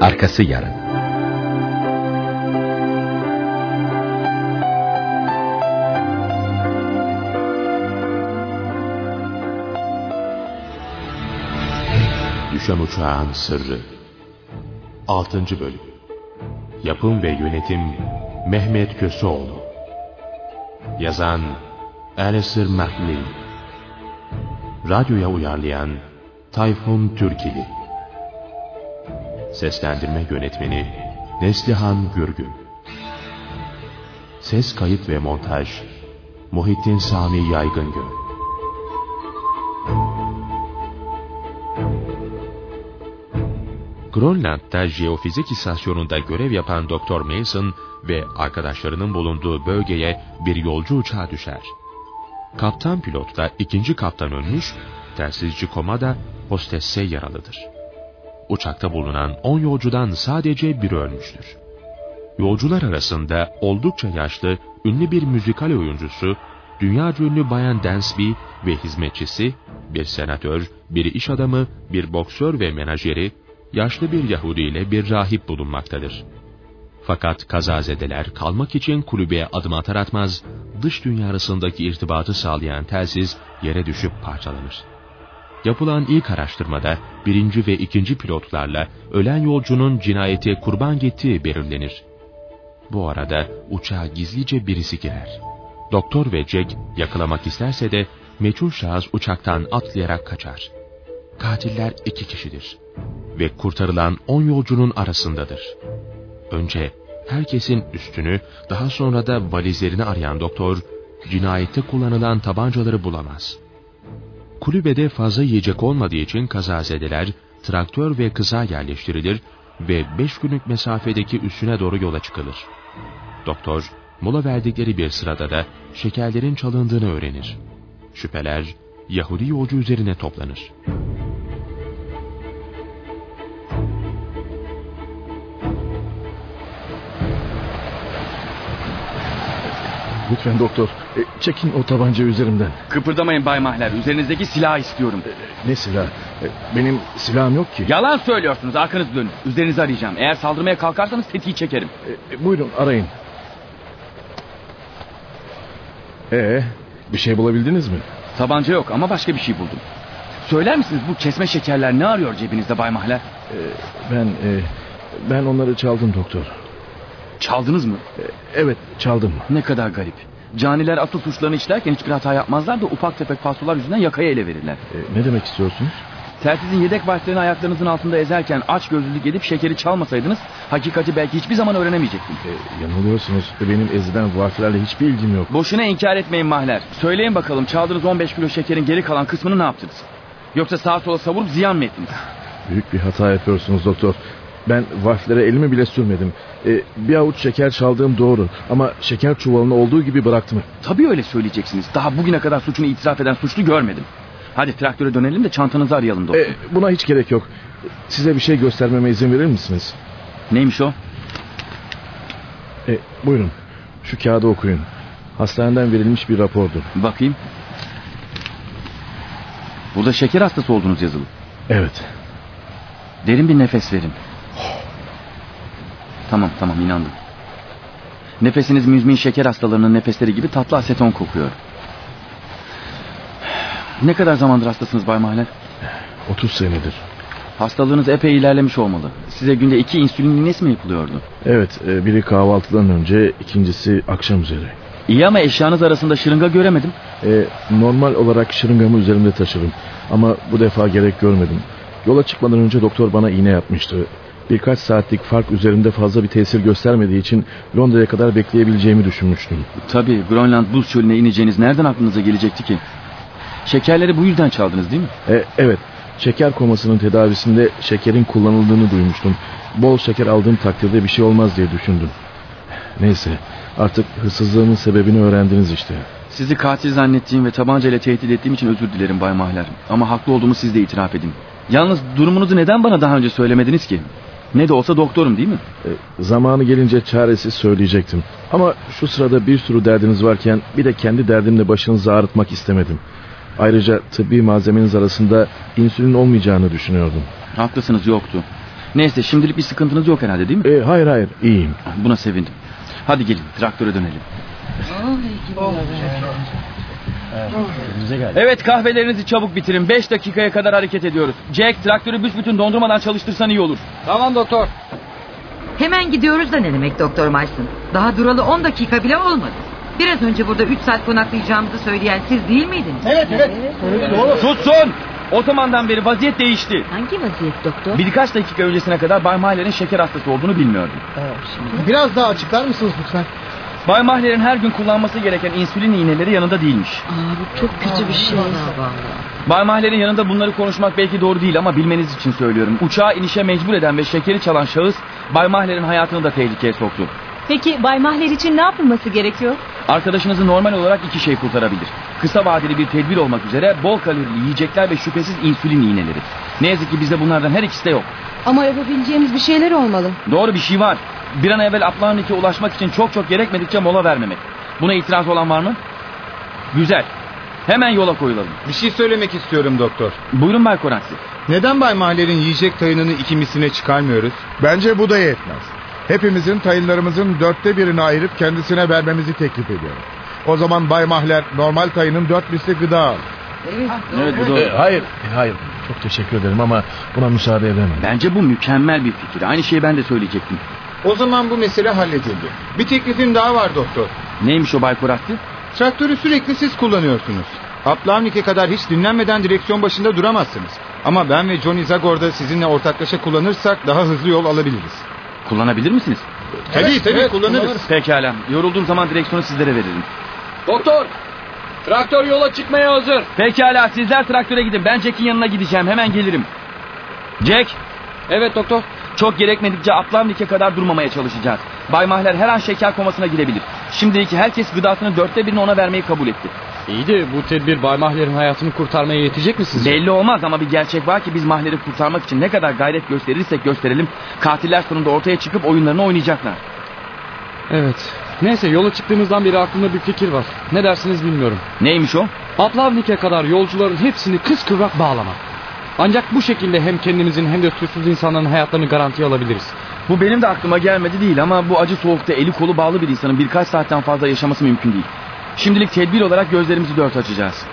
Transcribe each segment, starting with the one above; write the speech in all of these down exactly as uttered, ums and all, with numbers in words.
Arkası yarın. Düşen Uçağın Sırrı altıncı. Bölüm. Yapım ve Yönetim Mehmet Köseoğlu. Yazan Alistair MacLean. Radyoya uyarlayan Tayfun Türkili. Seslendirme Yönetmeni Neslihan Gürgün. Ses kayıt ve montaj Muhittin Sami Yaygıngöl. Grönland'da jeofizik istasyonunda görev yapan Doktor Mason ve arkadaşlarının bulunduğu bölgeye bir yolcu uçağı düşer. Kaptan pilot da ikinci kaptan ölmüş, telsizci Komada hostesse yaralıdır. Uçakta bulunan on yolcudan sadece biri ölmüştür. Yolcular arasında oldukça yaşlı, ünlü bir müzikal oyuncusu, dünyaca ünlü Bayan Dansby ve hizmetçisi, bir senatör, bir iş adamı, bir boksör ve menajeri, yaşlı bir Yahudi ile bir rahip bulunmaktadır. Fakat kazazedeler kalmak için kulübeye adım atar atmaz, dış dünya arasındaki irtibatı sağlayan telsiz yere düşüp parçalanır. Yapılan ilk araştırmada birinci ve ikinci pilotlarla ölen yolcunun cinayete kurban gittiği belirlenir. Bu arada uçağa gizlice birisi girer. Doktor ve Jack yakalamak isterse de meçhul şahıs uçaktan atlayarak kaçar. Katiller iki kişidir ve kurtarılan on yolcunun arasındadır. Önce herkesin üstünü, daha sonra da valizlerini arayan doktor, cinayette kullanılan tabancaları bulamaz. Kulübede fazla yiyecek olmadığı için kazazedeler traktör ve kıza yerleştirilir ve beş günlük mesafedeki üssüne doğru yola çıkılır. Doktor, mola verdikleri bir sırada da şekerlerin çalındığını öğrenir. Şüpheler Yahudi yolcu üzerine toplanır. Lütfen doktor, e, çekin o tabanca üzerimden. Kıpırdamayın Bay Mahler, üzerinizdeki silahı istiyorum. E, ne silah? E, benim silahım yok ki. Yalan söylüyorsunuz, arkanızı dönün. Üzerinizi arayacağım. Eğer saldırmaya kalkarsanız tetiği çekerim. E, e, buyurun arayın. Ee, bir şey bulabildiniz mi? Tabanca yok ama başka bir şey buldum. Söyler misiniz bu kesme şekerler ne arıyor cebinizde Bay Mahler? E, ben e, ben onları çaldım doktor. Çaldınız mı? E, evet çaldım. Ne kadar garip. Caniler asıl suçlarını işlerken hiçbir hata yapmazlar da ufak tefek falsolar yüzünden yakaya ele verirler. E, ne demek istiyorsunuz? Telsizin yedek valflerini ayaklarınızın altında ezerken aç gözlülük edip şekeri çalmasaydınız hakikati belki hiçbir zaman öğrenemeyecektiniz. E, yanılıyorsunuz. Benim ezilen valflerle hiçbir ilgim yok. Boşuna inkar etmeyin Mahler. Söyleyin bakalım çaldığınız on beş kilo şekerin geri kalan kısmını ne yaptınız? Yoksa sağa sola savurup ziyan mı ettiniz? Büyük bir hata yapıyorsunuz doktor. Ben valflere elimi bile sürmedim. Ee, bir avuç şeker çaldığım doğru. Ama şeker çuvalını olduğu gibi bıraktım. Tabii öyle söyleyeceksiniz. Daha bugüne kadar suçunu itiraf eden suçlu görmedim. Hadi traktöre dönelim de çantanızı arayalım doktor. Ee, buna hiç gerek yok. Size bir şey göstermeme izin verir misiniz? Neymiş o? Ee, buyurun. Şu kağıdı okuyun. Hastaneden verilmiş bir rapordur. Bakayım. Burada şeker hastası olduğunuz yazılı. Evet. Derin bir nefes verin. Tamam tamam inandım. Nefesiniz müzmin şeker hastalarının nefesleri gibi tatlı aseton kokuyor. Ne kadar zamandır hastasınız Bay Mahler? otuz senedir. Hastalığınız epey ilerlemiş olmalı. Size günde iki insülin iğnesi mi yapılıyordu? Evet, biri kahvaltıdan önce, ikincisi akşam üzeri. İyi ama eşyanız arasında şırınga göremedim. Ee, normal olarak şırıngamı üzerimde taşırım. Ama bu defa gerek görmedim. Yola çıkmadan önce doktor bana iğne yapmıştı. Birkaç saatlik fark üzerimde fazla bir tesir göstermediği için Londra'ya kadar bekleyebileceğimi düşünmüştüm. Tabii Grönland buz çölüne ineceğiniz nereden aklınıza gelecekti ki? Şekerleri bu yüzden çaldınız değil mi? E, evet, şeker komasının tedavisinde şekerin kullanıldığını duymuştum. Bol şeker aldığım takdirde bir şey olmaz diye düşündüm. Neyse, artık hırsızlığımın sebebini öğrendiniz işte. Sizi katil zannettiğim ve tabancayla tehdit ettiğim için özür dilerim Bay Mahler. Ama haklı olduğumu siz de itiraf edin. Yalnız durumunuzu neden bana daha önce söylemediniz ki? Ne de olsa doktorum değil mi? E, zamanı gelince çaresiz söyleyecektim. Ama şu sırada bir sürü derdiniz varken bir de kendi derdimle başınızı ağrıtmak istemedim. Ayrıca tıbbi malzemeniz arasında insülin olmayacağını düşünüyordum. Haklısınız, yoktu. Neyse, şimdilik bir sıkıntınız yok herhalde, değil mi? E, hayır hayır, iyiyim. Buna sevindim. Hadi gelin, traktöre dönelim. Evet, kahvelerinizi çabuk bitirin. Beş dakikaya kadar hareket ediyoruz. Jack, traktörü büsbütün dondurmadan çalıştırsan iyi olur. Tamam doktor. Hemen gidiyoruz da ne demek Doktor Marston? Daha duralı on dakika bile olmadı. Biraz önce burada üç saat konaklayacağımızı söyleyen siz değil miydiniz? Evet evet. evet. Doğru. Susun! O zamandan beri vaziyet değişti. Hangi vaziyet doktor? Birkaç dakika öncesine kadar Bay Mahler'in şeker hastası olduğunu bilmiyordum. Biraz daha açıklar mısınız lütfen? Bay Mahler'in her gün kullanması gereken insülin iğneleri yanında değilmiş. Aa, bu çok kötü bir şey. Bay Mahler'in yanında bunları konuşmak belki doğru değil ama bilmeniz için söylüyorum. Uçağa inişe mecbur eden ve şekeri çalan şahıs Bay Mahler'in hayatını da tehlikeye soktu. Peki Bay Mahler için ne yapılması gerekiyor? Arkadaşınızı normal olarak iki şey kurtarabilir. Kısa vadeli bir tedbir olmak üzere bol kalorili yiyecekler ve şüphesiz insülin iğneleri. Ne yazık ki bizde bunlardan her ikisi de yok. Ama yapabileceğimiz bir şeyler olmalı. Doğru, bir şey var. Bir an evvel Atlantik'e ulaşmak için çok çok gerekmedikçe mola vermemek. Buna itiraz olan var mı? Güzel. Hemen yola koyulalım. Bir şey söylemek istiyorum doktor. Buyurun Bay Koraksi. Neden Bay Mahler'in yiyecek tayınını iki misline çıkarmıyoruz? Bence bu da yetmez. Hepimizin tayınlarımızın dörtte birini ayırıp kendisine vermemizi teklif ediyorum. O zaman Bay Mahler normal tayının dört misli gıda alır. Evet, bu doğru. E, hayır, e, hayır. Çok teşekkür ederim ama buna müsaade edemem. Bence bu mükemmel bir fikir. Aynı şeyi ben de söyleyecektim. O zaman bu mesele halledildi. Bir teklifim daha var doktor. Neymiş o Bay Koraksi? Traktörü sürekli siz kullanıyorsunuz. Uplavnik'e kadar hiç dinlenmeden direksiyon başında duramazsınız. Ama ben ve Johnny Zagor'da sizinle ortaklaşa kullanırsak daha hızlı yol alabiliriz. Kullanabilir misiniz? Tabii Evet, tabii evet, kullanırız. kullanırız. Pekala. Yorulduğum zaman direksiyonu sizlere veririm. Doktor. Traktör yola çıkmaya hazır. Pekala, sizler traktöre gidin. Ben Jack'in yanına gideceğim. Hemen gelirim. Jack, Evet doktor. çok gerekmedikçe Atlantik'e kadar durmamaya çalışacağız. Bay Mahler her an şeker komasına girebilir. Şimdilik herkes gıdasını dörtte birini ona vermeyi kabul etti. İyi de bu tedbir Bay Mahler'in hayatını kurtarmaya yetecek mi sizce? Belli olmaz ama bir gerçek var ki biz Mahler'i kurtarmak için ne kadar gayret gösterirsek gösterelim, katiller sonunda ortaya çıkıp oyunlarını oynayacaklar. Evet. Neyse, yola çıktığımızdan beri aklımda bir fikir var. Ne dersiniz bilmiyorum. Neymiş o? Atlavnik'e kadar yolcuların hepsini kıskıvrak bağlamak. Ancak bu şekilde hem kendimizin hem de suçsuz insanların hayatlarını garantiye alabiliriz. Bu benim de aklıma gelmedi değil ama bu acı soğukta eli kolu bağlı bir insanın birkaç saatten fazla yaşaması mümkün değil. Şimdilik tedbir olarak gözlerimizi dört açacağız.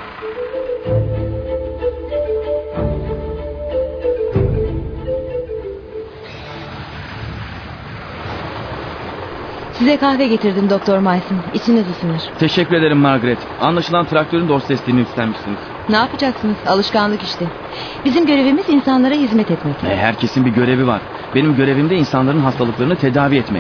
Size kahve getirdim Doktor Mason. İçiniz ısınır. Teşekkür ederim Margaret. Anlaşılan traktörün dorsesliğini üstlenmişsiniz. Ne yapacaksınız? Alışkanlık işte. Bizim görevimiz insanlara hizmet etmek. E, herkesin bir görevi var. Benim görevim de insanların hastalıklarını tedavi etmek.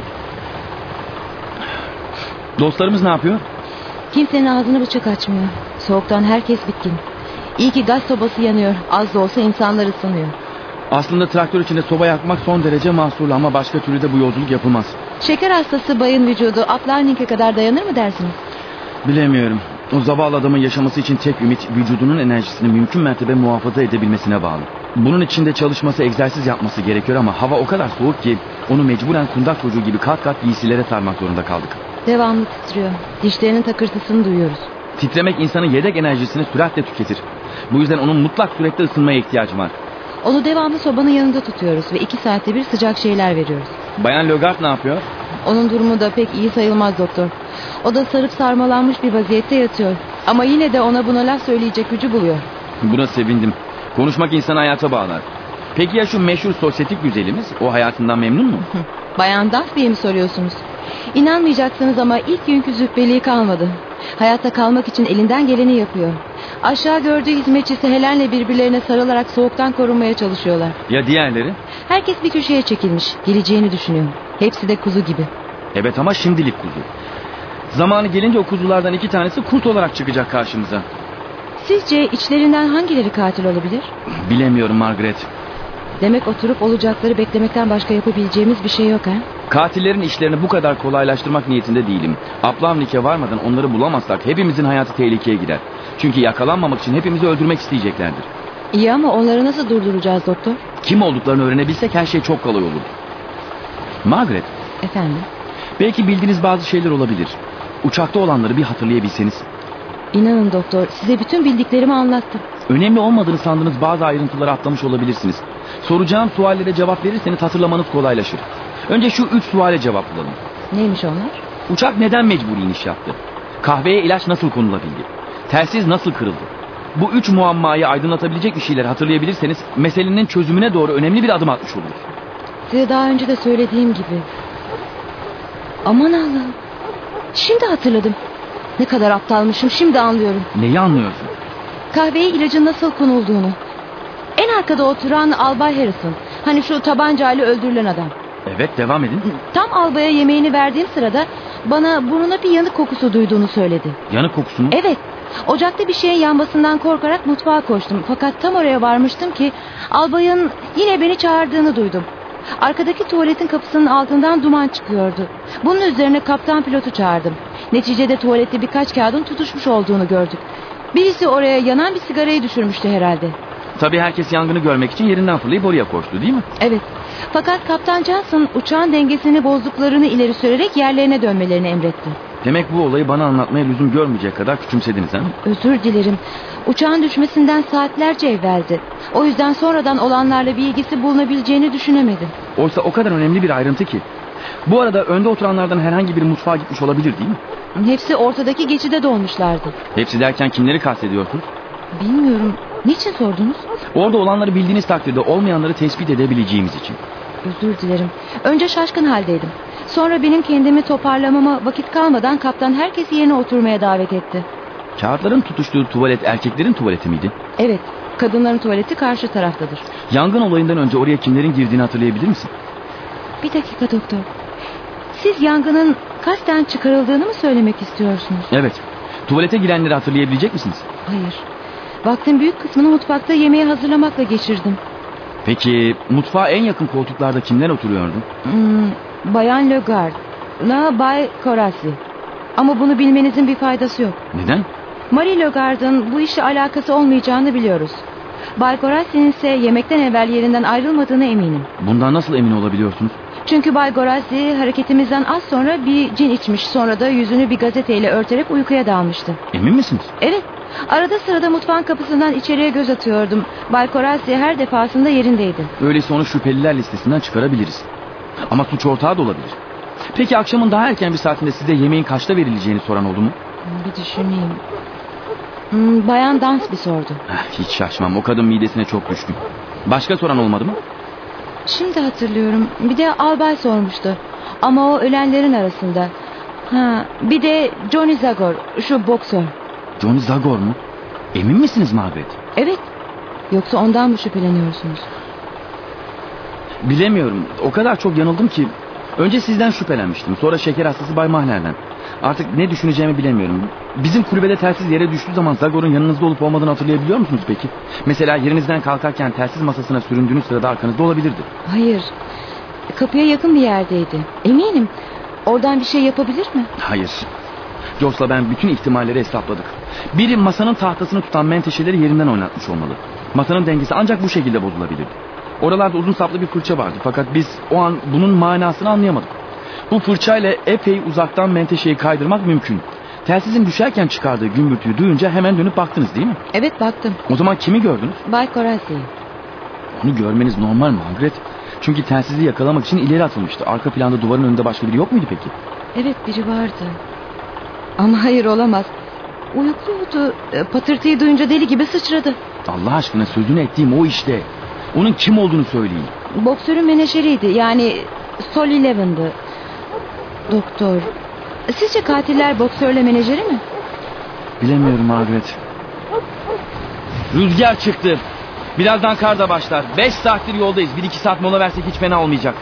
Dostlarımız ne yapıyor? Kimsenin ağzını bıçak açmıyor. Soğuktan herkes bitkin. İyi ki gaz sobası yanıyor. Az da olsa insanlar ısınıyor. Aslında traktör içinde soba yakmak son derece mahsurlu ama başka türlü de bu yolculuk yapılmaz. Şeker hastası bayın vücudu Atlantik'e kadar dayanır mı dersiniz? Bilemiyorum. O zavallı adamın yaşaması için tek ümit vücudunun enerjisini mümkün mertebe muhafaza edebilmesine bağlı. Bunun için de çalışması, egzersiz yapması gerekiyor ama hava o kadar soğuk ki onu mecburen kundak çocuğu gibi kat kat giysilere sarmak zorunda kaldık. Devamlı titriyor. Dişlerinin takırtısını duyuyoruz. Titremek insanın yedek enerjisini süratle tüketir. Bu yüzden onun mutlak surette ısınmaya ihtiyacı var. Onu devamlı sobanın yanında tutuyoruz ve iki saatte bir sıcak şeyler veriyoruz. Bayan Logart ne yapıyor? Onun durumu da pek iyi sayılmaz doktor. O da sarıp sarmalanmış bir vaziyette yatıyor. Ama yine de ona buna laf söyleyecek gücü buluyor. Buna sevindim. Konuşmak insanı hayata bağlar. Peki ya şu meşhur sosyetik güzelimiz? O hayatından memnun mu? Bayan Duffy'ye mi soruyorsunuz? İnanmayacaksınız ama ilk günkü züppeliği kalmadı. Hayatta kalmak için elinden geleni yapıyor. Aşağı gördüğü hizmetçisi Helen'le birbirlerine sarılarak soğuktan korunmaya çalışıyorlar. Ya diğerleri? Herkes bir köşeye çekilmiş. Geleceğini düşünüyor. Hepsi de kuzu gibi. Evet ama şimdilik kuzu. Zamanı gelince o kuzulardan iki tanesi kurt olarak çıkacak karşımıza. Sizce içlerinden hangileri katil olabilir? Bilemiyorum Margaret. Demek oturup olacakları beklemekten başka yapabileceğimiz bir şey yok ha? Katillerin işlerini bu kadar kolaylaştırmak niyetinde değilim. Aplavnik'e varmadan onları bulamazsak hepimizin hayatı tehlikeye gider. Çünkü yakalanmamak için hepimizi öldürmek isteyeceklerdir. İyi ama onları nasıl durduracağız doktor? Kim olduklarını öğrenebilsek her şey çok kolay olur. Margaret, Efendim? belki bildiğiniz bazı şeyler olabilir. Uçakta olanları bir hatırlayabilseniz. İnanın doktor, size bütün bildiklerimi anlattım. Önemli olmadığını sandığınız bazı ayrıntıları atlamış olabilirsiniz. Soracağım suallere cevap verirseniz hatırlamanız kolaylaşır. Önce şu üç suale cevap bulalım. Neymiş onlar? Uçak neden mecburi iniş yaptı? Kahveye ilaç nasıl konulabildi? Telsiz nasıl kırıldı? Bu üç muammayı aydınlatabilecek bir şeyler hatırlayabilirseniz meselenin çözümüne doğru önemli bir adım atmış oluruz. Size daha önce de söylediğim gibi. Aman Allah'ım. Şimdi hatırladım. Ne kadar aptalmışım, şimdi anlıyorum. Neyi anlıyorsun? Kahveye ilacın nasıl konulduğunu. En arkada oturan Albay Harrison. Hani şu tabancayla öldürülen adam. Evet, devam edin. Tam albaya yemeğini verdiğim sırada bana burnuna bir yanık kokusu duyduğunu söyledi. Yanık kokusu mu? Evet. Ocakta bir şeyin yanmasından korkarak mutfağa koştum. Fakat tam oraya varmıştım ki albayın yine beni çağırdığını duydum. Arkadaki tuvaletin kapısının altından duman çıkıyordu. Bunun üzerine kaptan pilotu çağırdım. Neticede tuvalette birkaç kağıdın tutuşmuş olduğunu gördük. Birisi oraya yanan bir sigarayı düşürmüştü herhalde. Tabii herkes yangını görmek için yerinden fırlayıp oraya koştu, değil mi? Evet. Fakat Kaptan Johnson uçağın dengesini bozduklarını ileri sürerek yerlerine dönmelerini emretti. Demek bu olayı bana anlatmaya lüzum görmeyecek kadar küçümsediniz ha? Özür dilerim. Uçağın düşmesinden saatlerce evveldi. O yüzden sonradan olanlarla bir ilgisi bulunabileceğini düşünemedim. Oysa o kadar önemli bir ayrıntı ki. Bu arada önde oturanlardan herhangi biri mutfağa gitmiş olabilir, değil mi? Hepsi ortadaki geçide dolmuşlardı. Hepsi derken kimleri kastediyorsunuz? Bilmiyorum. Niçin sordunuz? Orada olanları bildiğiniz takdirde olmayanları tespit edebileceğimiz için. Özür dilerim. Önce şaşkın haldeydim. Sonra benim kendimi toparlamama vakit kalmadan kaptan herkesi yerine oturmaya davet etti. Kağıtların tutuştuğu tuvalet erkeklerin tuvaleti miydi? Evet. Kadınların tuvaleti karşı taraftadır. Yangın olayından önce oraya kimlerin girdiğini hatırlayabilir misin? Bir dakika doktor. Siz yangının kasten çıkarıldığını mı söylemek istiyorsunuz? Evet. Tuvalete girenleri hatırlayabilecek misiniz? Hayır. Vaktin büyük kısmını mutfakta yemeği hazırlamakla geçirdim. Peki mutfağa en yakın koltuklarda kimler oturuyordu? Hmm, Bayan Legard, la Bay Corasi. Ama bunu bilmenizin bir faydası yok. Neden? Marie Legard'ın bu işe alakası olmayacağını biliyoruz. Bay Corasi'nin ise yemekten evvel yerinden ayrılmadığına eminim. Bundan nasıl emin olabiliyorsunuz? Çünkü Bay Corasi hareketimizden az sonra bir cin içmiş, sonra da yüzünü bir gazeteyle örterek uykuya dalmıştı. Emin misiniz? Evet. Arada sırada mutfağın kapısından içeriye göz atıyordum. Bay Corasi her defasında yerindeydi. Öyleyse onu şüpheliler listesinden çıkarabiliriz. Ama suç ortağı da olabilir. Peki akşamın daha erken bir saatinde size yemeğin kaçta verileceğini soran oldu mu? Bir düşüneyim. Hmm, Bayan Dansby sordu. Hiç şaşmam, o kadın midesine çok düşkün. Başka soran olmadı mı? Şimdi hatırlıyorum. Bir de albay sormuştu. Ama o ölenlerin arasında. Ha, bir de Johnny Zagor, şu boksör. Johnny Zagor mu? Emin misiniz Margaret? Evet. Yoksa ondan mı şüpheleniyorsunuz? Bilemiyorum. O kadar çok yanıldım ki. Önce sizden şüphelenmiştim. Sonra şeker hastası Bay Mahler'den. Artık ne düşüneceğimi bilemiyorum. Bizim kulübede telsiz yere düştüğü zaman Zagor'un yanınızda olup olmadığını hatırlayabiliyor musunuz peki? Mesela yerinizden kalkarken telsiz masasına süründüğünüz sırada arkanızda olabilirdi. Hayır. Kapıya yakın bir yerdeydi. Eminim. Oradan bir şey yapabilir mi? Hayır. Joss'la ben bütün ihtimalleri hesapladık. Biri masanın tahtasını tutan menteşeleri yerinden oynatmış olmalı. Masanın dengesi ancak bu şekilde bozulabilirdi. Oralarda uzun saplı bir fırça vardı. Fakat biz o an bunun manasını anlayamadık. Bu fırçayla epey uzaktan menteşeyi kaydırmak mümkün. Telsizin düşerken çıkardığı gümbürtüyü duyunca hemen dönüp baktınız, değil mi? Evet, baktım. O zaman kimi gördünüz? Bay Corasi'yi. Onu görmeniz normal Margaret. Çünkü telsizi yakalamak için ileri atılmıştı. Arka planda duvarın önünde başka biri yok muydu peki? Evet, biri vardı. Ama hayır, olamaz. Uyukluydu. Patırtıyı duyunca deli gibi sıçradı. Allah aşkına sözünü ettiğim o işte. Onun kim olduğunu söyleyin. Boksörün menajeriydi. Yani Sol Eleven'dı. Doktor. Sizce katiller boksörle menajeri mi? Bilemiyorum Margaret. Rüzgar çıktı. Birazdan kar da başlar. Beş saattir yoldayız. Bir iki saat mola versek hiç fena olmayacak.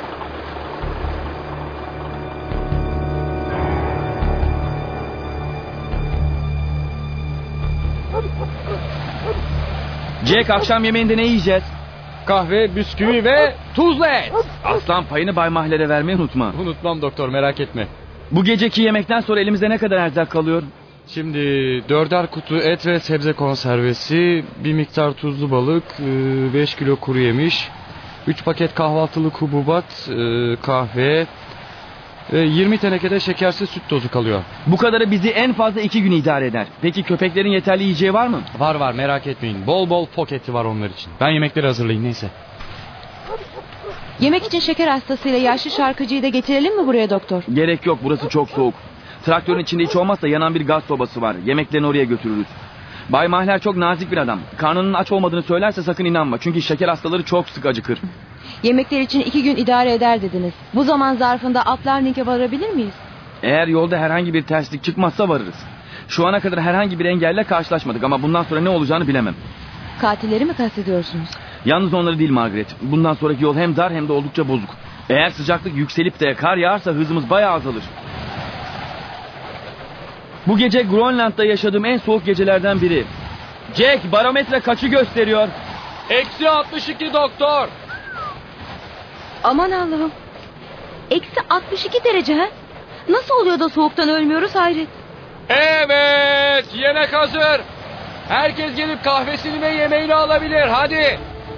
Jack, akşam yemeğinde ne yiyeceğiz? Kahve, bisküvi ve tuzlu et. Aslan payını Bay Mahler'e vermeyi unutma. Unutmam doktor, merak etme. Bu geceki yemekten sonra elimizde ne kadar erzak kalıyor? Şimdi dörder kutu et ve sebze konservesi, bir miktar tuzlu balık, beş kilo kuru yemiş, üç paket kahvaltılık hububat, kahve, Ve yirmi tenekede şekersiz süt tozu kalıyor. Bu kadarı bizi en fazla iki gün idare eder. Peki köpeklerin yeterli yiyeceği var mı? Var var, merak etmeyin. Bol bol fok eti var onlar için. Ben yemekleri hazırlayayım neyse. Yemek için şeker hastasıyla yaşlı şarkıcıyı da getirelim mi buraya doktor? Gerek yok, burası çok soğuk. Traktörün içinde hiç olmazsa yanan bir gaz sobası var. Yemeklerini oraya götürürüz. Bay Mahler çok nazik bir adam. Karnının aç olmadığını söylerse sakın inanma. Çünkü şeker hastaları çok sık acıkır. Yemekler için iki gün idare eder dediniz. Bu zaman zarfında Atlarnik'e varabilir miyiz? Eğer yolda herhangi bir terslik çıkmazsa varırız. Şu ana kadar herhangi bir engelle karşılaşmadık ama bundan sonra ne olacağını bilemem. Katilleri mi kastediyorsunuz? Yalnız onları değil Margaret. Bundan sonraki yol hem dar hem de oldukça bozuk. Eğer sıcaklık yükselip de kar yağarsa hızımız bayağı azalır. Bu gece Grönland'da yaşadığım en soğuk gecelerden biri. Jack, barometre kaçı gösteriyor? Eksi altmış iki doktor. Aman Allah'ım. Eksi altmış iki derece ha? Nasıl oluyor da soğuktan ölmüyoruz hayret. Evet, yemek hazır. Herkes gelip kahvesini ve yemeğini alabilir, hadi.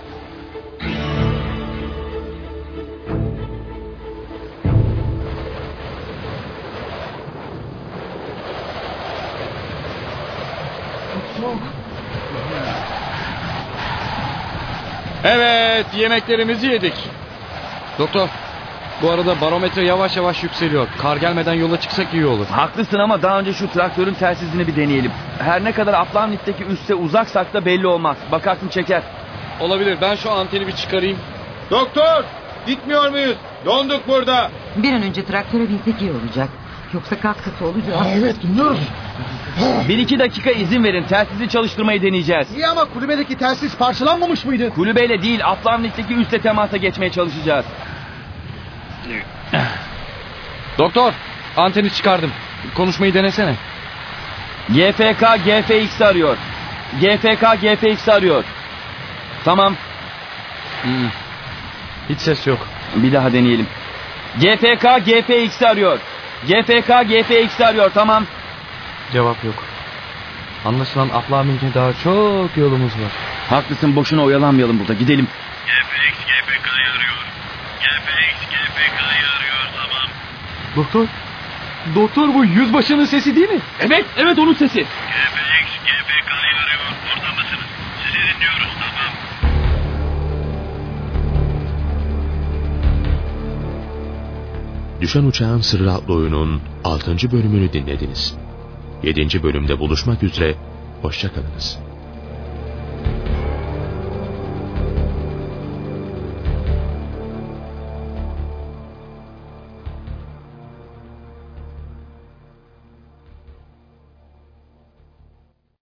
Evet, yemeklerimizi yedik. Doktor, bu arada barometre yavaş yavaş yükseliyor. Kar gelmeden yola çıksak iyi olur. Haklısın ama daha önce şu traktörün telsizini bir deneyelim. Her ne kadar Atlantik'teki üsse uzaksak da belli olmaz. Bakarsın çeker. Olabilir, ben şu anteni bir çıkarayım. Doktor, gitmiyor muyuz? Donduk burada. Bir an önce traktöre binsek iyi olacak. Yoksa kas katı olacak. Evet dinliyoruz. Bir iki dakika izin verin. Telsizi çalıştırmayı deneyeceğiz. İyi ama kulübedeki telsiz parçalanmamış mıydı? Kulübeyle değil, Atlantik'teki üste temasa geçmeye çalışacağız. Doktor, anteni çıkardım. Konuşmayı denesene. G F K G F X arıyor. G F K G F X arıyor. Tamam. Hmm. Hiç ses yok. Bir daha deneyelim. G F K G F X arıyor. G F K G F X arıyor. Tamam. Cevap yok. Anlaşılan Atlantik'e daha çok yolumuz var. Haklısın, boşuna oyalanmayalım burada. Gidelim. G F X G F K'yı arıyor. G F X G F K'yı arıyor, tamam. Doktor, doktor bu yüzbaşının sesi değil mi? Evet, evet onun sesi. G F X G F K'yı arıyor. Orada mısınız? Sizi dinliyoruz, tamam. Düşen Uçağın Sırrı adlı oyunun altıncı bölümünü dinlediniz. yedinci bölümde buluşmak üzere, hoşça kalınız.